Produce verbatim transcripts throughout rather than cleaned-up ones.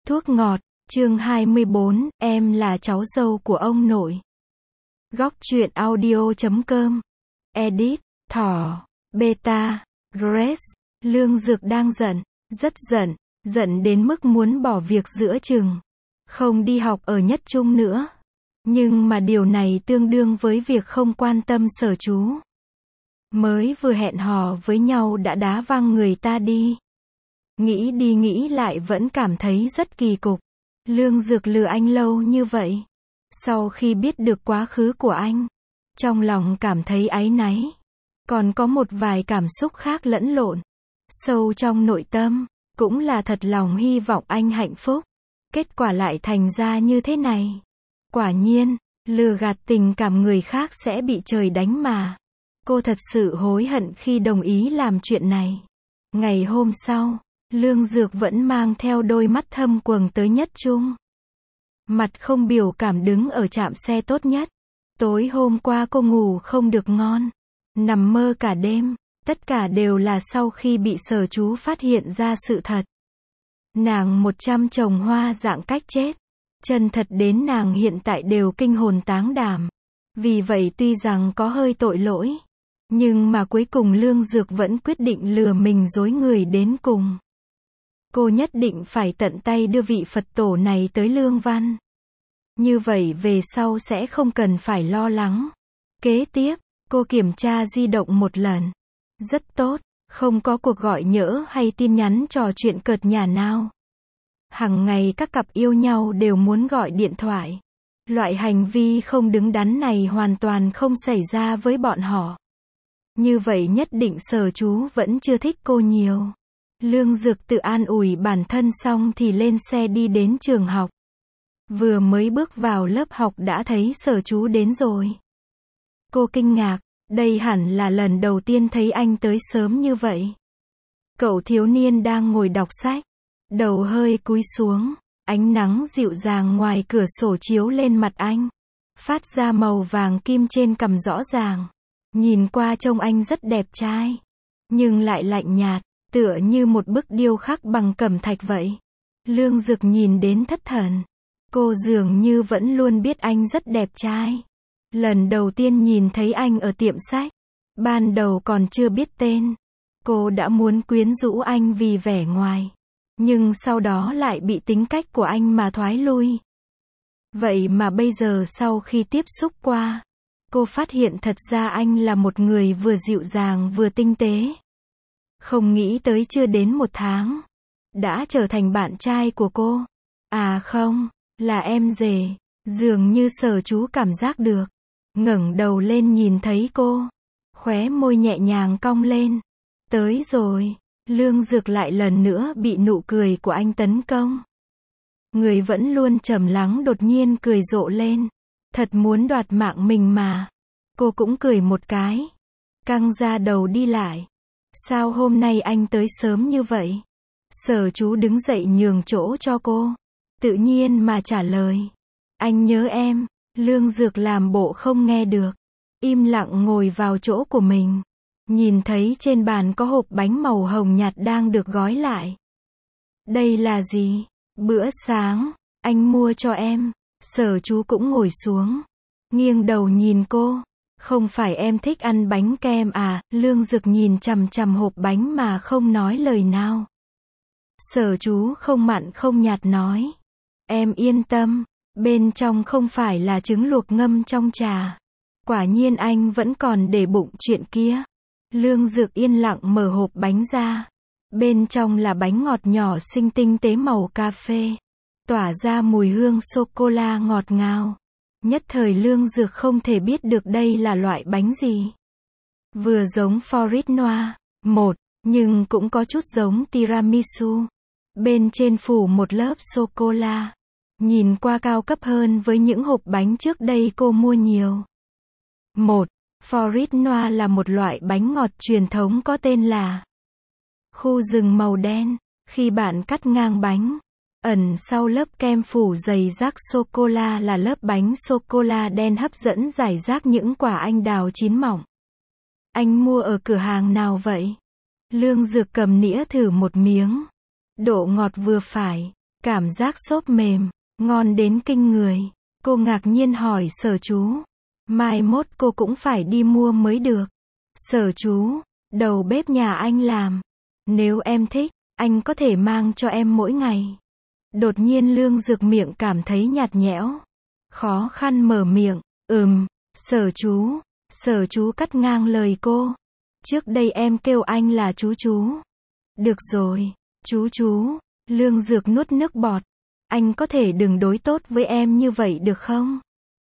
Thuốc ngọt, chương hai mươi bốn, em là cháu dâu của ông nội. Góc truyện audio chấm com. Edit, Thỏ, Beta, Grace. Lương Dược đang giận, rất giận, giận đến mức muốn bỏ việc giữa chừng. Không đi học ở Nhất Trung nữa. Nhưng mà điều này tương đương với việc không quan tâm Sở Chú. Mới vừa hẹn hò với nhau đã đá văng người ta đi. Nghĩ đi nghĩ lại vẫn cảm thấy rất kỳ cục. Lương Dược lừa anh lâu như vậy. Sau khi biết được quá khứ của anh, trong lòng cảm thấy áy náy. Còn có một vài cảm xúc khác lẫn lộn. Sâu trong nội tâm, cũng là thật lòng hy vọng anh hạnh phúc. Kết quả lại thành ra như thế này. Quả nhiên, lừa gạt tình cảm người khác sẽ bị trời đánh mà. Cô thật sự hối hận khi đồng ý làm chuyện này. Ngày hôm sau, Lương Dược vẫn mang theo đôi mắt thâm quầng tới Nhất Trung. Mặt không biểu cảm đứng ở trạm xe tốt nhất. Tối hôm qua cô ngủ không được ngon. Nằm mơ cả đêm. Tất cả đều là sau khi bị Sở Chú phát hiện ra sự thật. Nàng một trăm trồng hoa dạng cách chết. Chân thật đến nàng hiện tại đều kinh hồn táng đảm. Vì vậy tuy rằng có hơi tội lỗi. Nhưng mà cuối cùng Lương Dược vẫn quyết định lừa mình dối người đến cùng. Cô nhất định phải tận tay đưa vị Phật tổ này tới Lương Văn. Như vậy về sau sẽ không cần phải lo lắng. Kế tiếp, cô kiểm tra di động một lần. Rất tốt, không có cuộc gọi nhỡ hay tin nhắn trò chuyện cợt nhả nào. Hằng ngày các cặp yêu nhau đều muốn gọi điện thoại. Loại hành vi không đứng đắn này hoàn toàn không xảy ra với bọn họ. Như vậy nhất định Sở Chú vẫn chưa thích cô nhiều. Lương Dược tự an ủi bản thân xong thì lên xe đi đến trường học. Vừa mới bước vào lớp học đã thấy Sở Chú đến rồi. Cô kinh ngạc, đây hẳn là lần đầu tiên thấy anh tới sớm như vậy. Cậu thiếu niên đang ngồi đọc sách, đầu hơi cúi xuống, ánh nắng dịu dàng ngoài cửa sổ chiếu lên mặt anh, phát ra màu vàng kim trên cằm rõ ràng. Nhìn qua trông anh rất đẹp trai, nhưng lại lạnh nhạt, tựa như một bức điêu khắc bằng cẩm thạch vậy. Lương Dược nhìn đến thất thần. Cô dường như vẫn luôn biết anh rất đẹp trai. Lần đầu tiên nhìn thấy anh ở tiệm sách, ban đầu còn chưa biết tên, cô đã muốn quyến rũ anh vì vẻ ngoài. Nhưng sau đó lại bị tính cách của anh mà thoái lui. Vậy mà bây giờ sau khi tiếp xúc qua, cô phát hiện thật ra anh là một người vừa dịu dàng vừa tinh tế. Không nghĩ tới chưa đến một tháng, đã trở thành bạn trai của cô. À không, là em rể. Dường như Sở Chú cảm giác được. Ngẩng đầu lên nhìn thấy cô. Khóe môi nhẹ nhàng cong lên. Tới rồi. Lương Dược lại lần nữa bị nụ cười của anh tấn công. Người vẫn luôn trầm lắng đột nhiên cười rộ lên. Thật muốn đoạt mạng mình mà. Cô cũng cười một cái. Căng ra đầu đi lại. Sao hôm nay anh tới sớm như vậy? Sở Chú đứng dậy nhường chỗ cho cô. Tự nhiên mà trả lời. Anh nhớ em. Lương Dược làm bộ không nghe được. Im lặng ngồi vào chỗ của mình. Nhìn thấy trên bàn có hộp bánh màu hồng nhạt đang được gói lại. Đây là gì? Bữa sáng. Anh mua cho em. Sở Chú cũng ngồi xuống. Nghiêng đầu nhìn cô. Không phải em thích ăn bánh kem à? Lương Dược nhìn chằm chằm hộp bánh mà không nói lời nào. Sở Chú không mặn không nhạt nói. Em yên tâm. Bên trong không phải là trứng luộc ngâm trong trà. Quả nhiên anh vẫn còn để bụng chuyện kia. Lương Dược yên lặng mở hộp bánh ra. Bên trong là bánh ngọt nhỏ xinh tinh tế màu cà phê. Tỏa ra mùi hương sô-cô-la ngọt ngào. Nhất thời Lương Dược không thể biết được đây là loại bánh gì. Vừa giống Forit Noir, một, nhưng cũng có chút giống tiramisu. Bên trên phủ một lớp sô-cô-la. Nhìn qua cao cấp hơn với những hộp bánh trước đây cô mua nhiều. một. Forit Noir là một loại bánh ngọt truyền thống có tên là khu rừng màu đen. Khi bạn cắt ngang bánh, ẩn sau lớp kem phủ dày rác sô-cô-la là lớp bánh sô-cô-la đen hấp dẫn rải rác những quả anh đào chín mọng. Anh mua ở cửa hàng nào vậy? Lương Dược cầm nĩa thử một miếng. Độ ngọt vừa phải. Cảm giác xốp mềm, ngon đến kinh người. Cô ngạc nhiên hỏi Sở Chú. Mai mốt cô cũng phải đi mua mới được. Sở Chú, đầu bếp nhà anh làm. Nếu em thích, anh có thể mang cho em mỗi ngày. Đột nhiên Lương Dược miệng cảm thấy nhạt nhẽo. Khó khăn mở miệng, ừm, Sở Chú. Sở Chú cắt ngang lời cô. Trước đây em kêu anh là chú chú. Được rồi, chú chú. Lương Dược nuốt nước bọt. Anh có thể đừng đối tốt với em như vậy được không?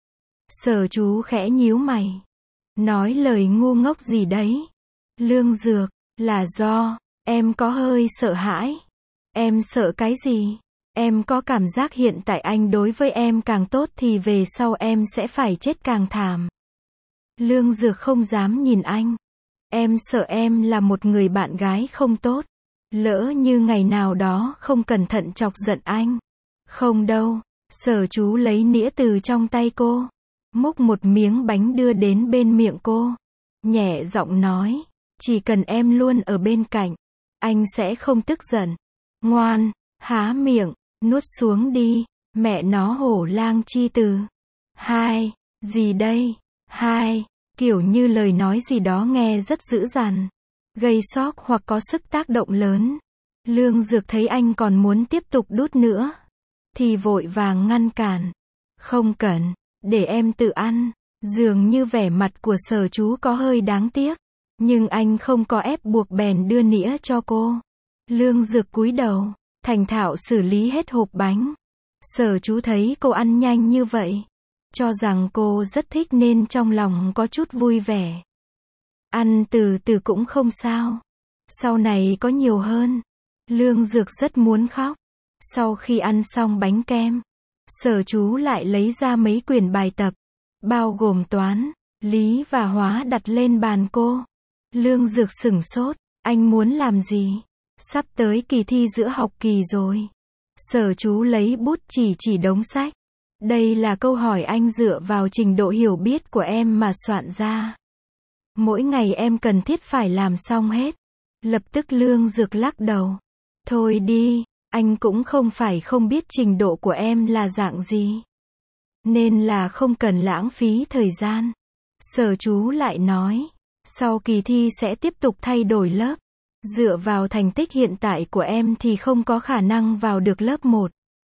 Sở Chú khẽ nhíu mày. Nói lời ngu ngốc gì đấy? Lương Dược, là do em có hơi sợ hãi. Em sợ cái gì? Em có cảm giác hiện tại anh đối với em càng tốt thì về sau em sẽ phải chết càng thảm. Lương Dược không dám nhìn anh. Em sợ em là một người bạn gái không tốt. Lỡ như ngày nào đó không cẩn thận chọc giận anh. Không đâu. Sở Chú lấy nĩa từ trong tay cô. Múc một miếng bánh đưa đến bên miệng cô. Nhẹ giọng nói. Chỉ cần em luôn ở bên cạnh. Anh sẽ không tức giận. Ngoan, há miệng, nuốt xuống đi. Mẹ nó hổ lang chi từ. Hai, gì đây? Hai, kiểu như lời nói gì đó nghe rất dữ dằn. Gây sốc hoặc có sức tác động lớn. Lương Dược thấy anh còn muốn tiếp tục đút nữa. Thì vội vàng ngăn cản. Không cần, để em tự ăn. Dường như vẻ mặt của Sở Chú có hơi đáng tiếc. Nhưng anh không có ép buộc bèn đưa nĩa cho cô. Lương Dược cúi đầu, thành thạo xử lý hết hộp bánh. Sở Chú thấy cô ăn nhanh như vậy. Cho rằng cô rất thích nên trong lòng có chút vui vẻ. Ăn từ từ cũng không sao. Sau này có nhiều hơn. Lương Dược rất muốn khóc. Sau khi ăn xong bánh kem, Sở Chú lại lấy ra mấy quyển bài tập, bao gồm toán, lý và hóa đặt lên bàn cô. Lương Dược sửng sốt, anh muốn làm gì? Sắp tới kỳ thi giữa học kỳ rồi. Sở Chú lấy bút chỉ chỉ đống sách. Đây là câu hỏi anh dựa vào trình độ hiểu biết của em mà soạn ra. Mỗi ngày em cần thiết phải làm xong hết. Lập tức Lương Dược lắc đầu. Thôi đi, anh cũng không phải không biết trình độ của em là dạng gì. Nên là không cần lãng phí thời gian. Sở Chú lại nói. Sau kỳ thi sẽ tiếp tục thay đổi lớp. Dựa vào thành tích hiện tại của em thì không có khả năng vào được lớp một.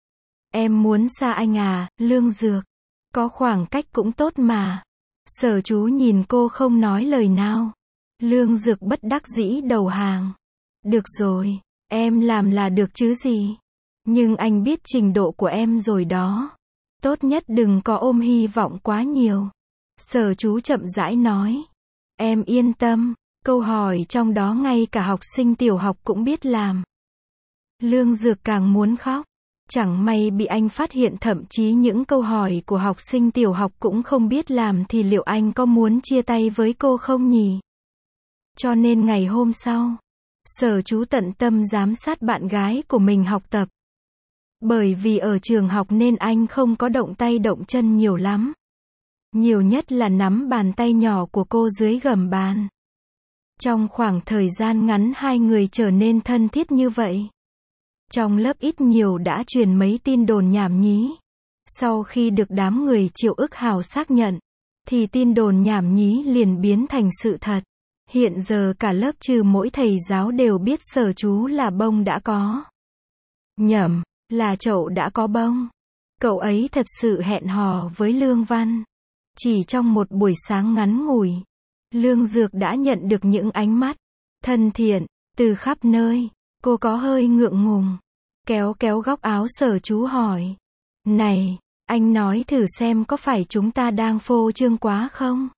Em muốn xa anh à, Lương Dược. Có khoảng cách cũng tốt mà. Sở Chú nhìn cô không nói lời nào. Lương Dược bất đắc dĩ đầu hàng. Được rồi, em làm là được chứ gì. Nhưng anh biết trình độ của em rồi đó. Tốt nhất đừng có ôm hy vọng quá nhiều. Sở Chú chậm rãi nói. Em yên tâm, câu hỏi trong đó ngay cả học sinh tiểu học cũng biết làm. Lương Dược càng muốn khóc. Chẳng may bị anh phát hiện thậm chí những câu hỏi của học sinh tiểu học cũng không biết làm thì liệu anh có muốn chia tay với cô không nhỉ? Cho nên ngày hôm sau, Sở Chú tận tâm giám sát bạn gái của mình học tập. Bởi vì ở trường học nên anh không có động tay động chân nhiều lắm. Nhiều nhất là nắm bàn tay nhỏ của cô dưới gầm bàn. Trong khoảng thời gian ngắn hai người trở nên thân thiết như vậy. Trong lớp ít nhiều đã truyền mấy tin đồn nhảm nhí. Sau khi được đám người Triệu Ức Hào xác nhận, thì tin đồn nhảm nhí liền biến thành sự thật. Hiện giờ cả lớp trừ mỗi thầy giáo đều biết Sở Chú là bông đã có. Nhầm, là chậu đã có bông. Cậu ấy thật sự hẹn hò với Lương Văn. Chỉ trong một buổi sáng ngắn ngủi, Lương Dược đã nhận được những ánh mắt thân thiện từ khắp nơi. Cô có hơi ngượng ngùng, kéo kéo góc áo Sở Chú hỏi. Này, anh nói thử xem có phải chúng ta đang phô trương quá không?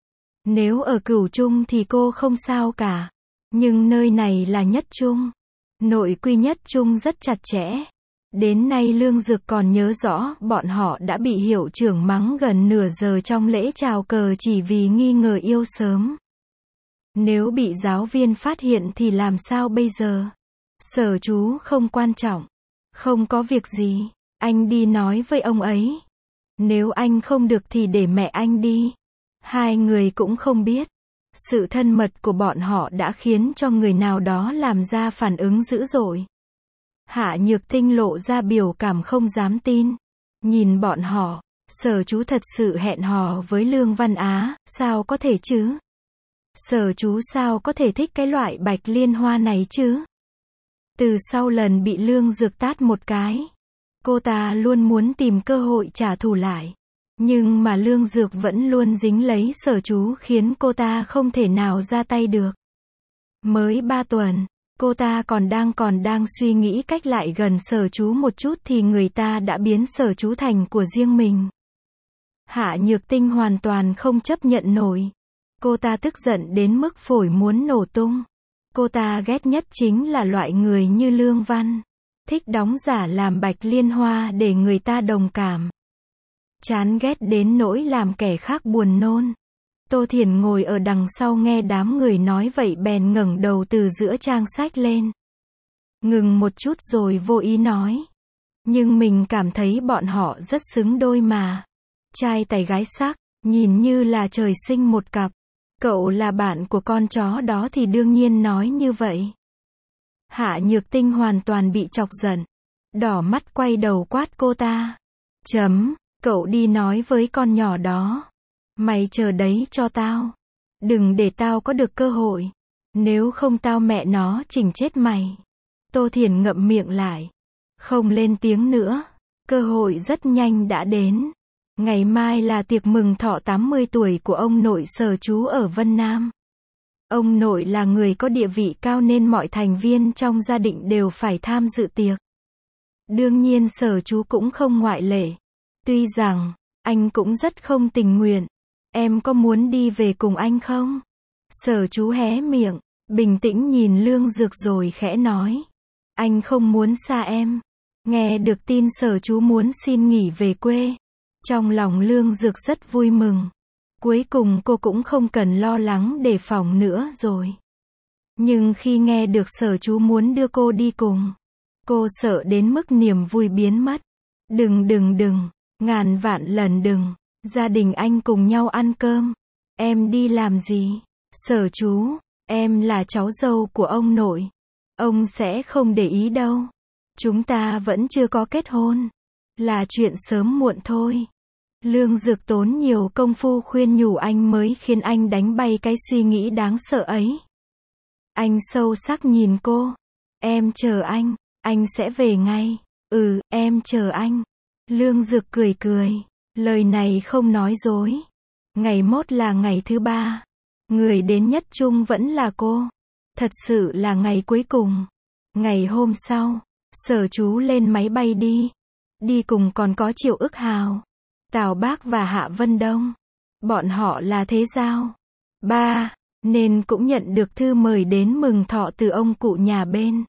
Nếu ở Cửu Trung thì cô không sao cả. Nhưng nơi này là Nhất Trung. Nội quy Nhất Trung rất chặt chẽ. Đến nay Lương Dược còn nhớ rõ bọn họ đã bị hiệu trưởng mắng gần nửa giờ trong lễ chào cờ chỉ vì nghi ngờ yêu sớm. Nếu bị giáo viên phát hiện thì làm sao bây giờ? Sở Chú không quan trọng. Không có việc gì. Anh đi nói với ông ấy. Nếu anh không được thì để mẹ anh đi. Hai người cũng không biết. Sự thân mật của bọn họ đã khiến cho người nào đó làm ra phản ứng dữ dội. Hạ Nhược Tinh lộ ra biểu cảm không dám tin. Nhìn bọn họ, Sở Chú thật sự hẹn hò với Lương Văn Á, sao có thể chứ? Sở Chú sao có thể thích cái loại bạch liên hoa này chứ? Từ sau lần bị Lương Dược tát một cái, cô ta luôn muốn tìm cơ hội trả thù lại. Nhưng mà Lương Dược vẫn luôn dính lấy Sở Chú khiến cô ta không thể nào ra tay được. Mới ba tuần, cô ta còn đang còn đang suy nghĩ cách lại gần Sở Chú một chút thì người ta đã biến Sở Chú thành của riêng mình. Hạ Nhược Tinh hoàn toàn không chấp nhận nổi. Cô ta tức giận đến mức phổi muốn nổ tung. Cô ta ghét nhất chính là loại người như Lương Văn. Thích đóng giả làm bạch liên hoa để người ta đồng cảm. Chán ghét đến nỗi làm kẻ khác buồn nôn. Tô Thiển ngồi ở đằng sau nghe đám người nói vậy bèn ngẩng đầu từ giữa trang sách lên. Ngừng một chút rồi vô ý nói. Nhưng mình cảm thấy bọn họ rất xứng đôi mà. Trai tài gái sắc, nhìn như là trời sinh một cặp. Cậu là bạn của con chó đó thì đương nhiên nói như vậy. Hạ Nhược Tinh hoàn toàn bị chọc giận. Đỏ mắt quay đầu quát cô ta. Chấm, cậu đi nói với con nhỏ đó. Mày chờ đấy cho tao. Đừng để tao có được cơ hội. Nếu không tao mẹ nó chỉnh chết mày. Tô Thiển ngậm miệng lại. Không lên tiếng nữa. Cơ hội rất nhanh đã đến. Ngày mai là tiệc mừng thọ tám mươi tuổi của ông nội Sở Chú ở Vân Nam. Ông nội là người có địa vị cao nên mọi thành viên trong gia đình đều phải tham dự tiệc. Đương nhiên Sở Chú cũng không ngoại lệ. Tuy rằng, anh cũng rất không tình nguyện. Em có muốn đi về cùng anh không? Sở Chú hé miệng, bình tĩnh nhìn Lương Dược rồi khẽ nói. Anh không muốn xa em. Nghe được tin Sở Chú muốn xin nghỉ về quê. Trong lòng Lương Dược rất vui mừng. Cuối cùng cô cũng không cần lo lắng đề phòng nữa rồi. Nhưng khi nghe được Sở Chú muốn đưa cô đi cùng, cô sợ đến mức niềm vui biến mất. Đừng đừng đừng, ngàn vạn lần đừng. Gia đình anh cùng nhau ăn cơm. Em đi làm gì? Sở Chú, em là cháu dâu của ông nội. Ông sẽ không để ý đâu. Chúng ta vẫn chưa có kết hôn. Là chuyện sớm muộn thôi. Lương Dược tốn nhiều công phu khuyên nhủ anh mới khiến anh đánh bay cái suy nghĩ đáng sợ ấy. Anh sâu sắc nhìn cô. Em chờ anh, anh sẽ về ngay. Ừ, em chờ anh. Lương Dược cười cười. Lời này không nói dối. Ngày mốt là ngày thứ ba. Người đến nhất chung vẫn là cô. Thật sự là ngày cuối cùng. Ngày hôm sau, Sở Chú lên máy bay đi. Đi cùng còn có Triệu Ức Hào, Tào Bác và Hạ Vân Đông. Bọn họ là thế giao ba, nên cũng nhận được thư mời đến mừng thọ từ ông cụ nhà bên.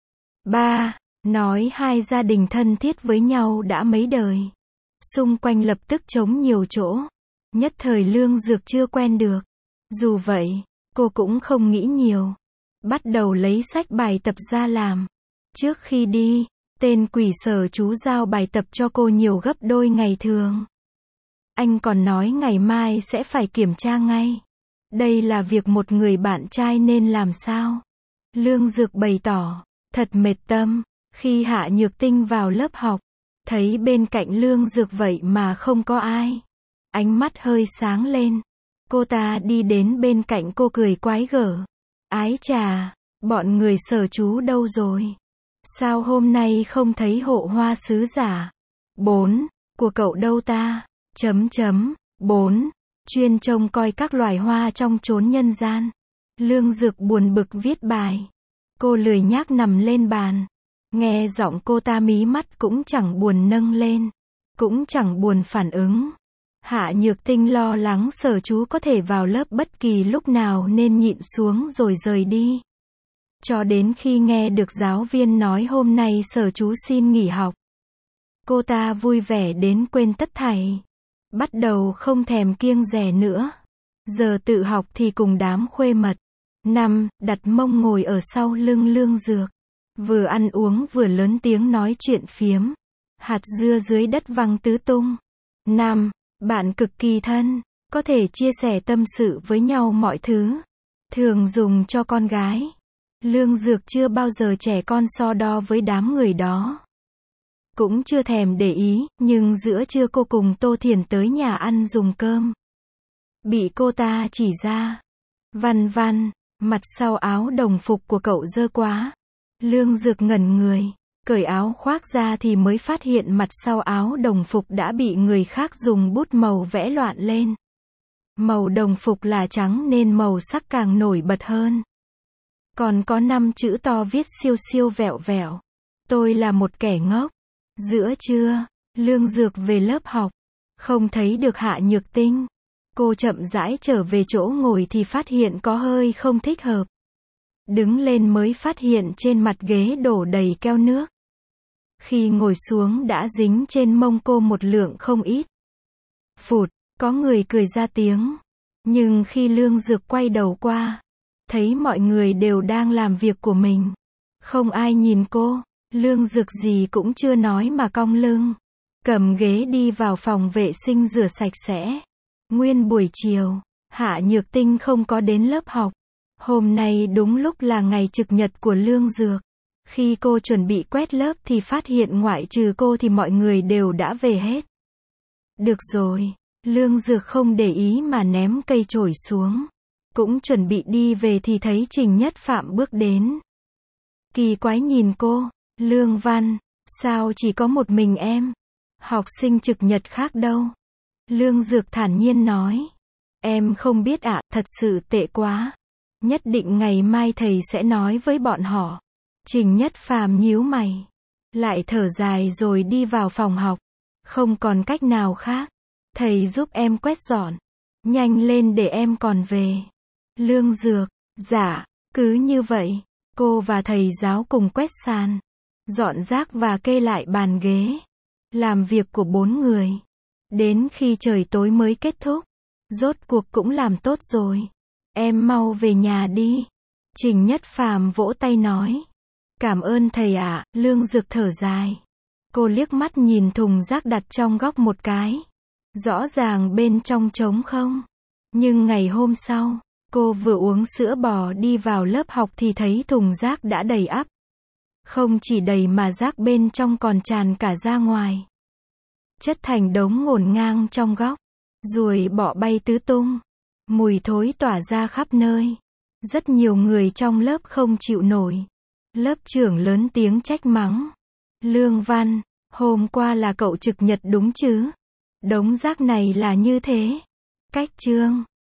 Ba, nói hai gia đình thân thiết với nhau đã mấy đời. Xung quanh lập tức trống nhiều chỗ. Nhất thời Lương Dược chưa quen được. Dù vậy, cô cũng không nghĩ nhiều. Bắt đầu lấy sách bài tập ra làm. Trước khi đi, tên quỷ Sở Chú giao bài tập cho cô nhiều gấp đôi ngày thường. Anh còn nói ngày mai sẽ phải kiểm tra ngay. Đây là việc một người bạn trai nên làm sao? Lương Dược bày tỏ, thật mệt tâm, khi Hạ Nhược Tinh vào lớp học, thấy bên cạnh Lương Dược vậy mà không có ai. Ánh mắt hơi sáng lên. Cô ta đi đến bên cạnh cô cười quái gở. Ái chà, bọn người Sở Chú đâu rồi? Sao hôm nay không thấy hộ hoa sứ giả? Bốn, của cậu đâu ta? Chấm chấm, bốn, chuyên trông coi các loài hoa trong chốn nhân gian. Lương Dược buồn bực viết bài. Cô lười nhác nằm lên bàn. Nghe giọng cô ta mí mắt cũng chẳng buồn nâng lên. Cũng chẳng buồn phản ứng. Hạ Nhược Tinh lo lắng Sở Chú có thể vào lớp bất kỳ lúc nào nên nhịn xuống rồi rời đi. Cho đến khi nghe được giáo viên nói hôm nay Sở Chú xin nghỉ học. Cô ta vui vẻ đến quên tất thảy. Bắt đầu không thèm kiêng dè nữa. Giờ tự học thì cùng đám khuê mật. Năm, đặt mông ngồi ở sau lưng Lương Dược. Vừa ăn uống vừa lớn tiếng nói chuyện phiếm. Hạt dưa dưới đất văng tứ tung. Năm, bạn cực kỳ thân. Có thể chia sẻ tâm sự với nhau mọi thứ. Thường dùng cho con gái. Lương Dược chưa bao giờ trẻ con so đo với đám người đó. Cũng chưa thèm để ý, nhưng giữa trưa cô cùng Tô Thiển tới nhà ăn dùng cơm. Bị cô ta chỉ ra. Văn Văn, mặt sau áo đồng phục của cậu dơ quá. Lương Dược ngẩn người, cởi áo khoác ra thì mới phát hiện mặt sau áo đồng phục đã bị người khác dùng bút màu vẽ loạn lên. Màu đồng phục là trắng nên màu sắc càng nổi bật hơn. Còn có năm chữ to viết siêu siêu vẹo vẹo. Tôi là một kẻ ngốc. Giữa trưa, Lương Dược về lớp học. Không thấy được Hạ Nhược Tinh. Cô chậm rãi trở về chỗ ngồi thì phát hiện có hơi không thích hợp. Đứng lên mới phát hiện trên mặt ghế đổ đầy keo nước. Khi ngồi xuống đã dính trên mông cô một lượng không ít. Phụt, có người cười ra tiếng. Nhưng khi Lương Dược quay đầu qua, thấy mọi người đều đang làm việc của mình. Không ai nhìn cô. Lương Dược gì cũng chưa nói mà cong lưng. Cầm ghế đi vào phòng vệ sinh rửa sạch sẽ. Nguyên buổi chiều, Hạ Nhược Tinh không có đến lớp học. Hôm nay đúng lúc là ngày trực nhật của Lương Dược. Khi cô chuẩn bị quét lớp thì phát hiện ngoại trừ cô thì mọi người đều đã về hết. Được rồi, Lương Dược không để ý mà ném cây chổi xuống. Cũng chuẩn bị đi về thì thấy Trình Nhất Phạm bước đến. Kỳ quái nhìn cô, Lương Văn, sao chỉ có một mình em? Học sinh trực nhật khác đâu? Lương Dược thản nhiên nói. Em không biết ạ, thật sự tệ quá. Nhất định ngày mai thầy sẽ nói với bọn họ. Trình Nhất Phàm nhíu mày. Lại thở dài rồi đi vào phòng học. Không còn cách nào khác. Thầy giúp em quét dọn. Nhanh lên để em còn về. Lương Dược, dạ, cứ như vậy. Cô và thầy giáo cùng quét sàn. Dọn rác và kê lại bàn ghế. Làm việc của bốn người. Đến khi trời tối mới kết thúc. Rốt cuộc cũng làm tốt rồi. Em mau về nhà đi. Trình Nhất Phàm vỗ tay nói. Cảm ơn thầy ạ, Lương Dược thở dài. Cô liếc mắt nhìn thùng rác đặt trong góc một cái. Rõ ràng bên trong trống không. Nhưng ngày hôm sau, cô vừa uống sữa bò đi vào lớp học thì thấy thùng rác đã đầy ắp. Không chỉ đầy mà rác bên trong còn tràn cả ra ngoài. Chất thành đống ngổn ngang trong góc. Ruồi bọ bay tứ tung. Mùi thối tỏa ra khắp nơi. Rất nhiều người trong lớp không chịu nổi. Lớp trưởng lớn tiếng trách mắng. Lương Văn, hôm qua là cậu trực nhật đúng chứ? Đống rác này là như thế. Cách chương.